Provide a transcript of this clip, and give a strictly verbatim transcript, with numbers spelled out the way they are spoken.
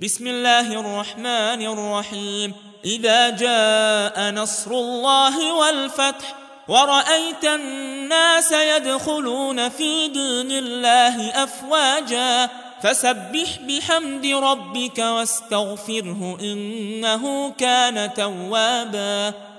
بسم الله الرحمن الرحيم إذا جاء نصر الله والفتح ورأيت الناس يدخلون في دين الله أفواجا فسبح بحمد ربك واستغفره إنه كان توابا